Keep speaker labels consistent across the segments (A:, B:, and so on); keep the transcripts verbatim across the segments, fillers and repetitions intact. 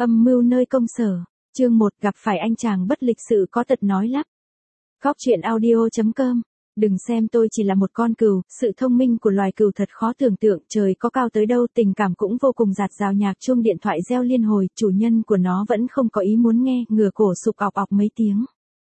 A: Âm mưu nơi công sở. Chương một, gặp phải anh chàng bất lịch sự có tật nói lắp. Góc truyện audio chấm com. Đừng xem tôi chỉ là một con cừu, sự thông minh của loài cừu thật khó tưởng tượng, trời có cao tới đâu, tình cảm cũng vô cùng dạt dào. Nhạc chuông điện thoại reo liên hồi, chủ nhân của nó vẫn không có ý muốn nghe, ngửa cổ sục ọc ọc mấy tiếng.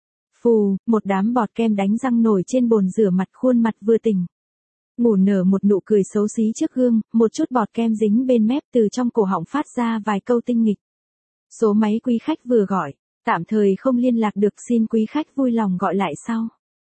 A: Phù, một đám bọt kem đánh răng nổi trên bồn rửa mặt, khuôn mặt vừa tỉnh ngủ nở một nụ cười xấu xí trước gương, một chút bọt kem dính bên mép, từ trong cổ họng phát ra vài câu tinh nghịch. Số máy quý khách vừa gọi, tạm thời không liên lạc được, xin quý khách vui lòng gọi lại sau.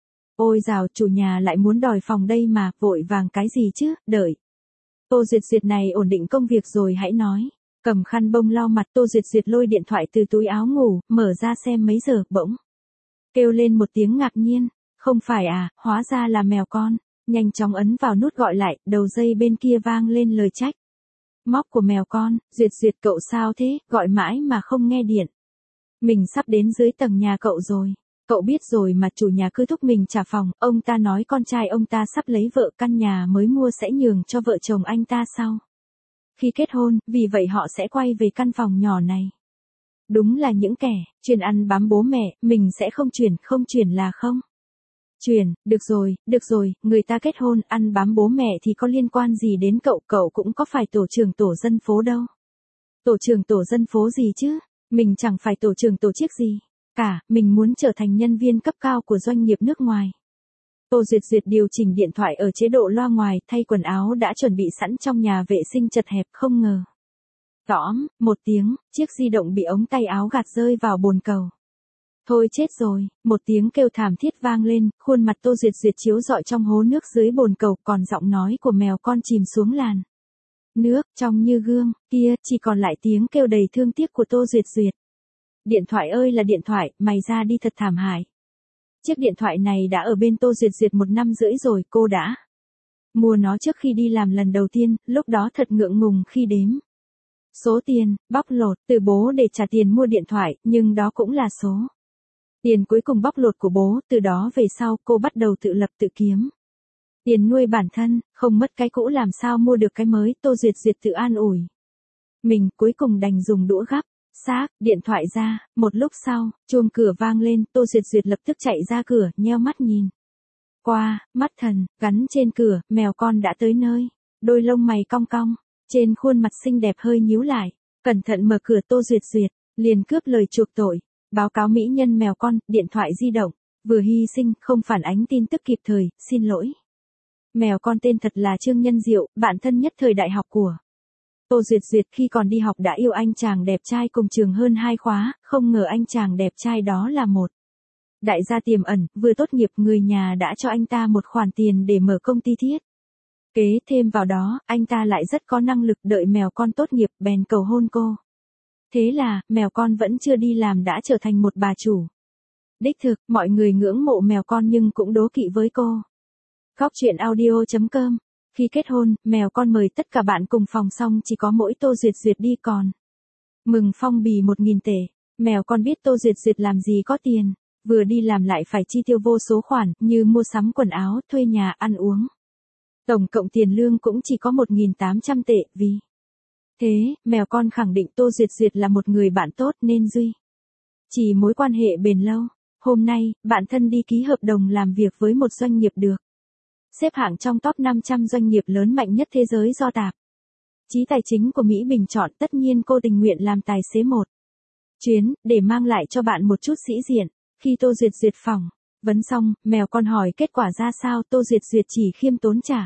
A: Ôi dào, chủ nhà lại muốn đòi phòng đây mà, vội vàng cái gì chứ, đợi. Tô Duyệt Duyệt này ổn định công việc rồi hãy nói. Cầm khăn bông lau mặt, Tô Duyệt Duyệt lôi điện thoại từ túi áo ngủ, mở ra xem mấy giờ, bỗng kêu lên một tiếng ngạc nhiên. Không phải à, hóa ra là mèo con. Nhanh chóng ấn vào nút gọi lại, đầu dây bên kia vang lên lời trách móc của mèo con. Duyệt Duyệt, cậu sao thế, gọi mãi mà không nghe điện. Mình sắp đến dưới tầng nhà cậu rồi. Cậu biết rồi mà, chủ nhà cứ thúc mình trả phòng, ông ta nói con trai ông ta sắp lấy vợ, căn nhà mới mua sẽ nhường cho vợ chồng anh ta sau khi kết hôn, vì vậy họ sẽ quay về căn phòng nhỏ này. Đúng là những kẻ chuyên ăn bám bố mẹ, mình sẽ không chuyển, không chuyển là không chuyển. Được rồi, được rồi, người ta kết hôn, ăn bám bố mẹ thì có liên quan gì đến cậu, cậu cũng có phải tổ trưởng tổ dân phố đâu. Tổ trưởng tổ dân phố gì chứ, mình chẳng phải tổ trưởng tổ chức gì cả, mình muốn trở thành nhân viên cấp cao của doanh nghiệp nước ngoài. Tô Duyệt Duyệt điều chỉnh điện thoại ở chế độ loa ngoài, thay quần áo đã chuẩn bị sẵn trong nhà vệ sinh chật hẹp, không ngờ. Tõm, một tiếng, chiếc di động bị ống tay áo gạt rơi vào bồn cầu. Thôi chết rồi, một tiếng kêu thảm thiết vang lên, khuôn mặt Tô Duyệt Duyệt chiếu rọi trong hố nước dưới bồn cầu, còn giọng nói của mèo con chìm xuống làn nước, trong như gương, kia, chỉ còn lại tiếng kêu đầy thương tiếc của Tô Duyệt Duyệt. Điện thoại ơi là điện thoại, mày ra đi thật thảm hại. Chiếc điện thoại này đã ở bên Tô Duyệt Duyệt một năm rưỡi rồi, cô đã mua nó trước khi đi làm lần đầu tiên, lúc đó thật ngượng ngùng khi đếm số tiền, bóc lột từ bố để trả tiền mua điện thoại, nhưng đó cũng là số tiền cuối cùng bóc lột của bố. Từ đó về sau cô bắt đầu tự lập tự kiếm tiền nuôi bản thân, không mất cái cũ làm sao mua được cái mới. Tô Duyệt Duyệt tự an ủi mình, cuối cùng đành dùng đũa gắp xác điện thoại ra. Một lúc sau, chuông cửa vang lên, Tô Duyệt Duyệt lập tức chạy ra cửa, nheo mắt nhìn qua, mắt thần gắn trên cửa, mèo con đã tới nơi. Đôi lông mày cong cong, trên khuôn mặt xinh đẹp hơi nhíu lại, cẩn thận mở cửa. Tô Duyệt Duyệt liền cướp lời chuộc tội, báo cáo mỹ nhân mèo con, điện thoại di động vừa hy sinh, không phản ánh tin tức kịp thời, xin lỗi. Mèo con tên thật là Trương Nhân Diệu, bạn thân nhất thời đại học của Tô Duyệt Duyệt, khi còn đi học đã yêu anh chàng đẹp trai cùng trường hơn hai khóa, không ngờ anh chàng đẹp trai đó là một đại gia tiềm ẩn, vừa tốt nghiệp người nhà đã cho anh ta một khoản tiền để mở công ty thiết kế, thêm vào đó, anh ta lại rất có năng lực. Đợi mèo con tốt nghiệp, bèn cầu hôn cô. Thế là, mèo con vẫn chưa đi làm đã trở thành một bà chủ đích thực, mọi người ngưỡng mộ mèo con nhưng cũng đố kỵ với cô. Góc truyện audio chấm com. Khi kết hôn, mèo con mời tất cả bạn cùng phòng xong chỉ có mỗi Tô Duyệt Duyệt đi, còn mừng phong bì một nghìn tệ. Mèo con biết Tô Duyệt Duyệt làm gì có tiền, vừa đi làm lại phải chi tiêu vô số khoản, như mua sắm quần áo, thuê nhà, ăn uống. Tổng cộng tiền lương cũng chỉ có một nghìn tám trăm tệ, vì thế, mèo con khẳng định Tô Duyệt Duyệt là một người bạn tốt nên duy trì mối quan hệ bền lâu. Hôm nay, bạn thân đi ký hợp đồng làm việc với một doanh nghiệp được xếp hạng trong top năm trăm doanh nghiệp lớn mạnh nhất thế giới do tạp chí tài chính của Mỹ bình chọn. Tất nhiên cô tình nguyện làm tài xế một chuyến, để mang lại cho bạn một chút sĩ diện. Khi Tô Duyệt Duyệt phỏng vấn xong, mèo con hỏi kết quả ra sao, Tô Duyệt Duyệt chỉ khiêm tốn trả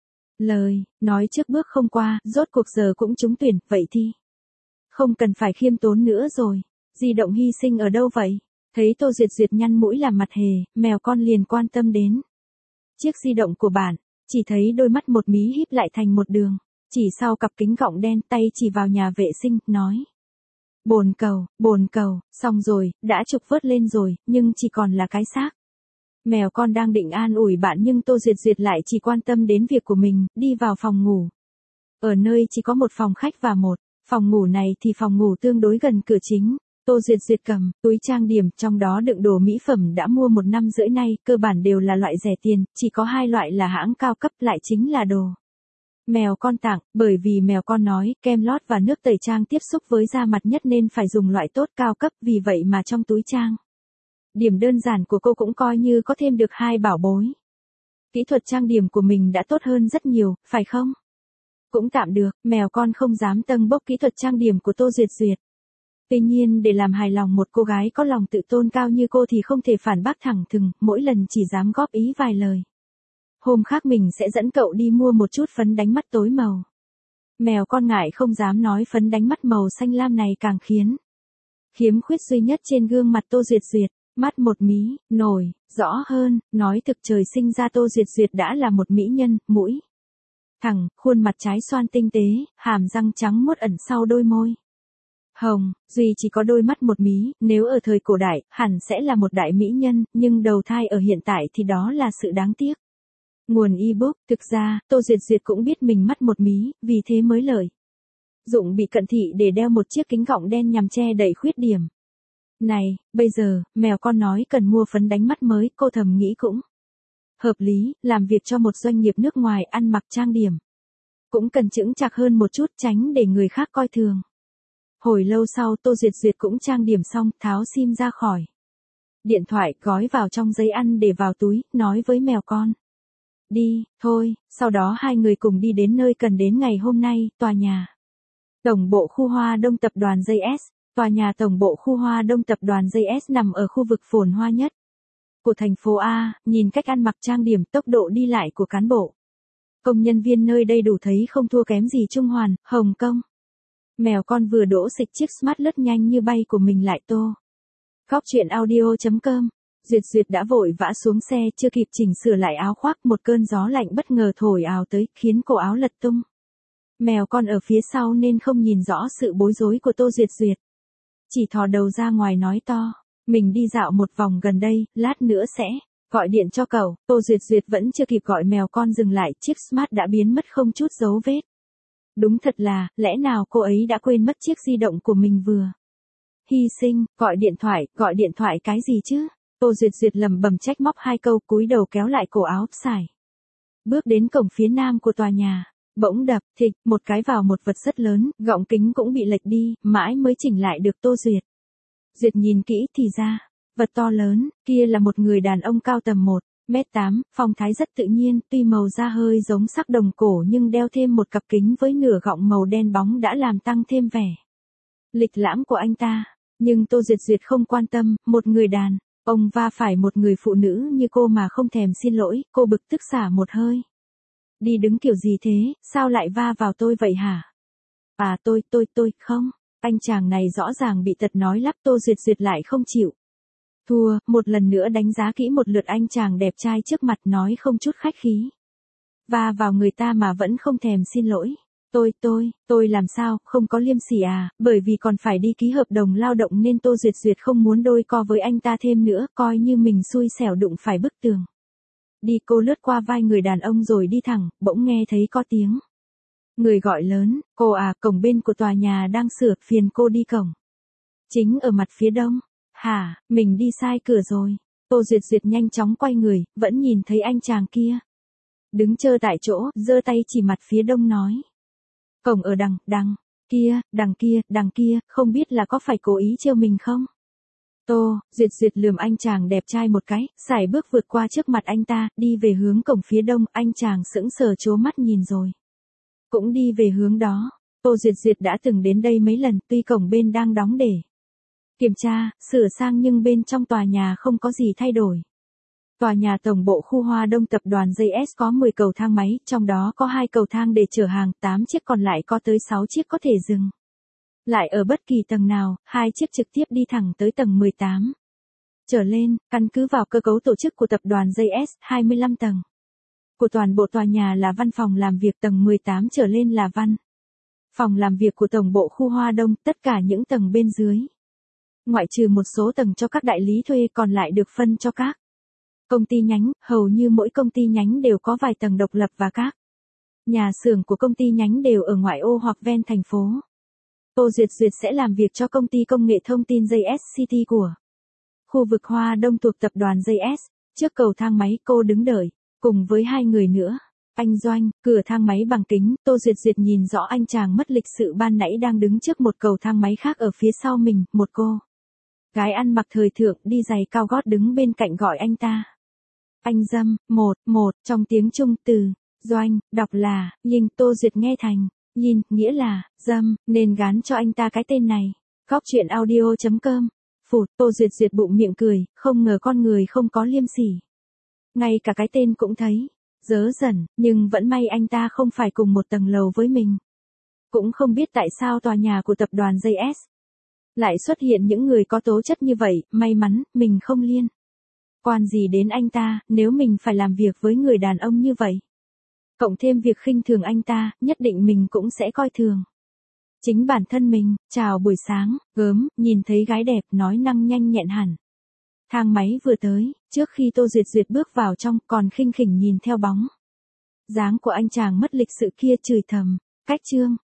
A: lời, nói trước bước không qua, rốt cuộc giờ cũng trúng tuyển, vậy thì không cần phải khiêm tốn nữa rồi. Di động hy sinh ở đâu vậy? Thấy Tô Duyệt Duyệt nhăn mũi làm mặt hề, mèo con liền quan tâm đến chiếc di động của bạn, chỉ thấy đôi mắt một mí híp lại thành một đường, chỉ sau cặp kính gọng đen, tay chỉ vào nhà vệ sinh, nói bồn cầu, bồn cầu, xong rồi, đã trục vớt lên rồi, nhưng chỉ còn là cái xác. Mèo con đang định an ủi bạn nhưng Tô Duyệt Duyệt lại chỉ quan tâm đến việc của mình, đi vào phòng ngủ. Ở nơi chỉ có một phòng khách và một phòng ngủ này thì phòng ngủ tương đối gần cửa chính. Tô Duyệt Duyệt cầm túi trang điểm, trong đó đựng đồ mỹ phẩm đã mua một năm rưỡi nay, cơ bản đều là loại rẻ tiền, chỉ có hai loại là hãng cao cấp, lại chính là đồ Mèo con tặng, bởi vì mèo con nói kem lót và nước tẩy trang tiếp xúc với da mặt nhất nên phải dùng loại tốt cao cấp, vì vậy mà trong túi trang điểm đơn giản của cô cũng coi như có thêm được hai bảo bối. Kỹ thuật trang điểm của mình đã tốt hơn rất nhiều, phải không? Cũng tạm được, mèo con không dám tâng bốc kỹ thuật trang điểm của Tô Duyệt Duyệt. Tuy nhiên để làm hài lòng một cô gái có lòng tự tôn cao như cô thì không thể phản bác thẳng thừng, mỗi lần chỉ dám góp ý vài lời. Hôm khác mình sẽ dẫn cậu đi mua một chút phấn đánh mắt tối màu. Mèo con ngại không dám nói phấn đánh mắt màu xanh lam này càng khiến khiếm khuyết duy nhất trên gương mặt Tô Duyệt Duyệt, mắt một mí, nổi, rõ hơn, nói thực trời sinh ra Tô Duyệt Duyệt đã là một mỹ nhân, mũi thẳng, khuôn mặt trái xoan tinh tế, hàm răng trắng muốt ẩn sau đôi môi hồng, duy chỉ có đôi mắt một mí, nếu ở thời cổ đại, hẳn sẽ là một đại mỹ nhân, nhưng đầu thai ở hiện tại thì đó là sự đáng tiếc. Nguồn ebook, thực ra, Tô Duyệt Duyệt cũng biết mình mắt một mí, vì thế mới lợi dụng bị cận thị để đeo một chiếc kính gọng đen nhằm che đậy khuyết điểm. Này, bây giờ, mèo con nói cần mua phấn đánh mắt mới, cô thầm nghĩ cũng hợp lý, làm việc cho một doanh nghiệp nước ngoài ăn mặc trang điểm cũng cần chững chạc hơn một chút, tránh để người khác coi thường. Hồi lâu sau Tô Duyệt Duyệt cũng trang điểm xong, tháo sim ra khỏi điện thoại, gói vào trong giấy ăn để vào túi, nói với mèo con. Đi, thôi, sau đó hai người cùng đi đến nơi cần đến ngày hôm nay, tòa nhà tổng bộ khu Hoa Đông tập đoàn gi ét. Tòa nhà tổng bộ khu Hoa Đông tập đoàn gi ét nằm ở khu vực phồn hoa nhất của thành phố A, nhìn cách ăn mặc trang điểm, tốc độ đi lại của cán bộ công nhân viên nơi đây đủ thấy không thua kém gì Trung Hoàn, Hồng Kông. Mèo con vừa đỗ xịch chiếc Smart lướt nhanh như bay của mình lại tô. Cóc truyện audio chấm com. Duyệt Duyệt đã vội vã xuống xe, chưa kịp chỉnh sửa lại áo khoác, một cơn gió lạnh bất ngờ thổi ào tới, khiến cổ áo lật tung. Mèo con ở phía sau nên không nhìn rõ sự bối rối của Tô Duyệt Duyệt. Chỉ thò đầu ra ngoài nói to, mình đi dạo một vòng gần đây, lát nữa sẽ gọi điện cho cậu. Tô Duyệt Duyệt vẫn chưa kịp gọi mèo con dừng lại, chiếc Smart đã biến mất không chút dấu vết. Đúng thật là, lẽ nào cô ấy đã quên mất chiếc di động của mình vừa hy sinh, gọi điện thoại, gọi điện thoại cái gì chứ? Tô Duyệt Duyệt lầm bầm trách móc hai câu, cúi đầu kéo lại cổ áo, xài bước đến cổng phía nam của tòa nhà. Bỗng đập, thịch, một cái vào một vật rất lớn, gọng kính cũng bị lệch đi, mãi mới chỉnh lại được Tô Duyệt. Duyệt nhìn kỹ thì ra, vật to lớn, kia là một người đàn ông cao tầm một mét tám, phong thái rất tự nhiên, tuy màu da hơi giống sắc đồng cổ nhưng đeo thêm một cặp kính với nửa gọng màu đen bóng đã làm tăng thêm vẻ lịch lãm của anh ta. Nhưng Tô Duyệt Duyệt không quan tâm, một người đàn ông va phải một người phụ nữ như cô mà không thèm xin lỗi, cô bực tức xả một hơi. Đi đứng kiểu gì thế, sao lại va vào tôi vậy hả? À tôi, tôi, tôi, không. Anh chàng này rõ ràng bị tật nói lắp. Tô Duyệt Duyệt lại không chịu thua, một lần nữa đánh giá kỹ một lượt anh chàng đẹp trai trước mặt, nói không chút khách khí. Va vào người ta mà vẫn không thèm xin lỗi. Tôi, tôi, tôi làm sao, không có liêm sỉ à, bởi vì còn phải đi ký hợp đồng lao động nên Tô Duyệt Duyệt không muốn đôi co với anh ta thêm nữa, coi như mình xui xẻo đụng phải bức tường. Đi, cô lướt qua vai người đàn ông rồi đi thẳng, bỗng nghe thấy có tiếng người gọi lớn, cô à, cổng bên của tòa nhà đang sửa, phiền cô đi cổng chính ở mặt phía đông. Hả, mình đi sai cửa rồi. Tô Duyệt Duyệt nhanh chóng quay người, vẫn nhìn thấy anh chàng kia đứng chơ tại chỗ, giơ tay chỉ mặt phía đông nói. Cổng ở đằng, đằng kia, đằng kia, đằng kia, không biết là có phải cố ý trêu mình không? Tô Duyệt Duyệt lườm anh chàng đẹp trai một cái, sải bước vượt qua trước mặt anh ta, đi về hướng cổng phía đông. Anh chàng sững sờ trố mắt nhìn rồi cũng đi về hướng đó. Tô Duyệt Duyệt đã từng đến đây mấy lần, tuy cổng bên đang đóng để kiểm tra, sửa sang nhưng bên trong tòa nhà không có gì thay đổi. Tòa nhà tổng bộ khu Hoa Đông tập đoàn gi ét có mười cầu thang máy, trong đó có hai cầu thang để chở hàng, tám chiếc còn lại có tới sáu chiếc có thể dừng lại ở bất kỳ tầng nào, hai chiếc trực tiếp đi thẳng tới tầng mười tám. Trở lên, căn cứ vào cơ cấu tổ chức của tập đoàn gi ét, hai mươi lăm tầng của toàn bộ tòa nhà là văn phòng làm việc, tầng mười tám trở lên là văn phòng làm việc của tổng bộ khu Hoa Đông, tất cả những tầng bên dưới, ngoại trừ một số tầng cho các đại lý thuê, còn lại được phân cho các công ty nhánh, hầu như mỗi công ty nhánh đều có vài tầng độc lập và các nhà xưởng của công ty nhánh đều ở ngoại ô hoặc ven thành phố. Tô Duyệt Duyệt sẽ làm việc cho công ty công nghệ thông tin gi ét City của khu vực Hoa Đông thuộc tập đoàn gi ét. Trước cầu thang máy cô đứng đợi, cùng với hai người nữa. Anh Doanh, cửa thang máy bằng kính, Tô Duyệt Duyệt nhìn rõ anh chàng mất lịch sự ban nãy đang đứng trước một cầu thang máy khác ở phía sau mình, một cô gái ăn mặc thời thượng đi giày cao gót đứng bên cạnh gọi anh ta. Anh Dâm, một, một, trong tiếng Trung từ, Doanh, đọc là, nhưng Tô Duyệt nghe thành, nhìn, nghĩa là, Dâm, nên gán cho anh ta cái tên này. Góc chuyện audio chấm com. Phụt, Tô Duyệt Duyệt bụng miệng cười, không ngờ con người không có liêm sỉ. Ngay cả cái tên cũng thấy dớ dẩn, nhưng vẫn may anh ta không phải cùng một tầng lầu với mình. Cũng không biết tại sao tòa nhà của tập đoàn gi ét lại xuất hiện những người có tố chất như vậy, may mắn, mình không liên quan gì đến anh ta, nếu mình phải làm việc với người đàn ông như vậy. Cộng thêm việc khinh thường anh ta, nhất định mình cũng sẽ coi thường chính bản thân mình. Chào buổi sáng, gớm, nhìn thấy gái đẹp nói năng nhanh nhẹn hẳn. Thang máy vừa tới, trước khi Tô Duyệt Duyệt bước vào trong, còn khinh khỉnh nhìn theo bóng dáng của anh chàng mất lịch sự kia chửi thầm, cách trương,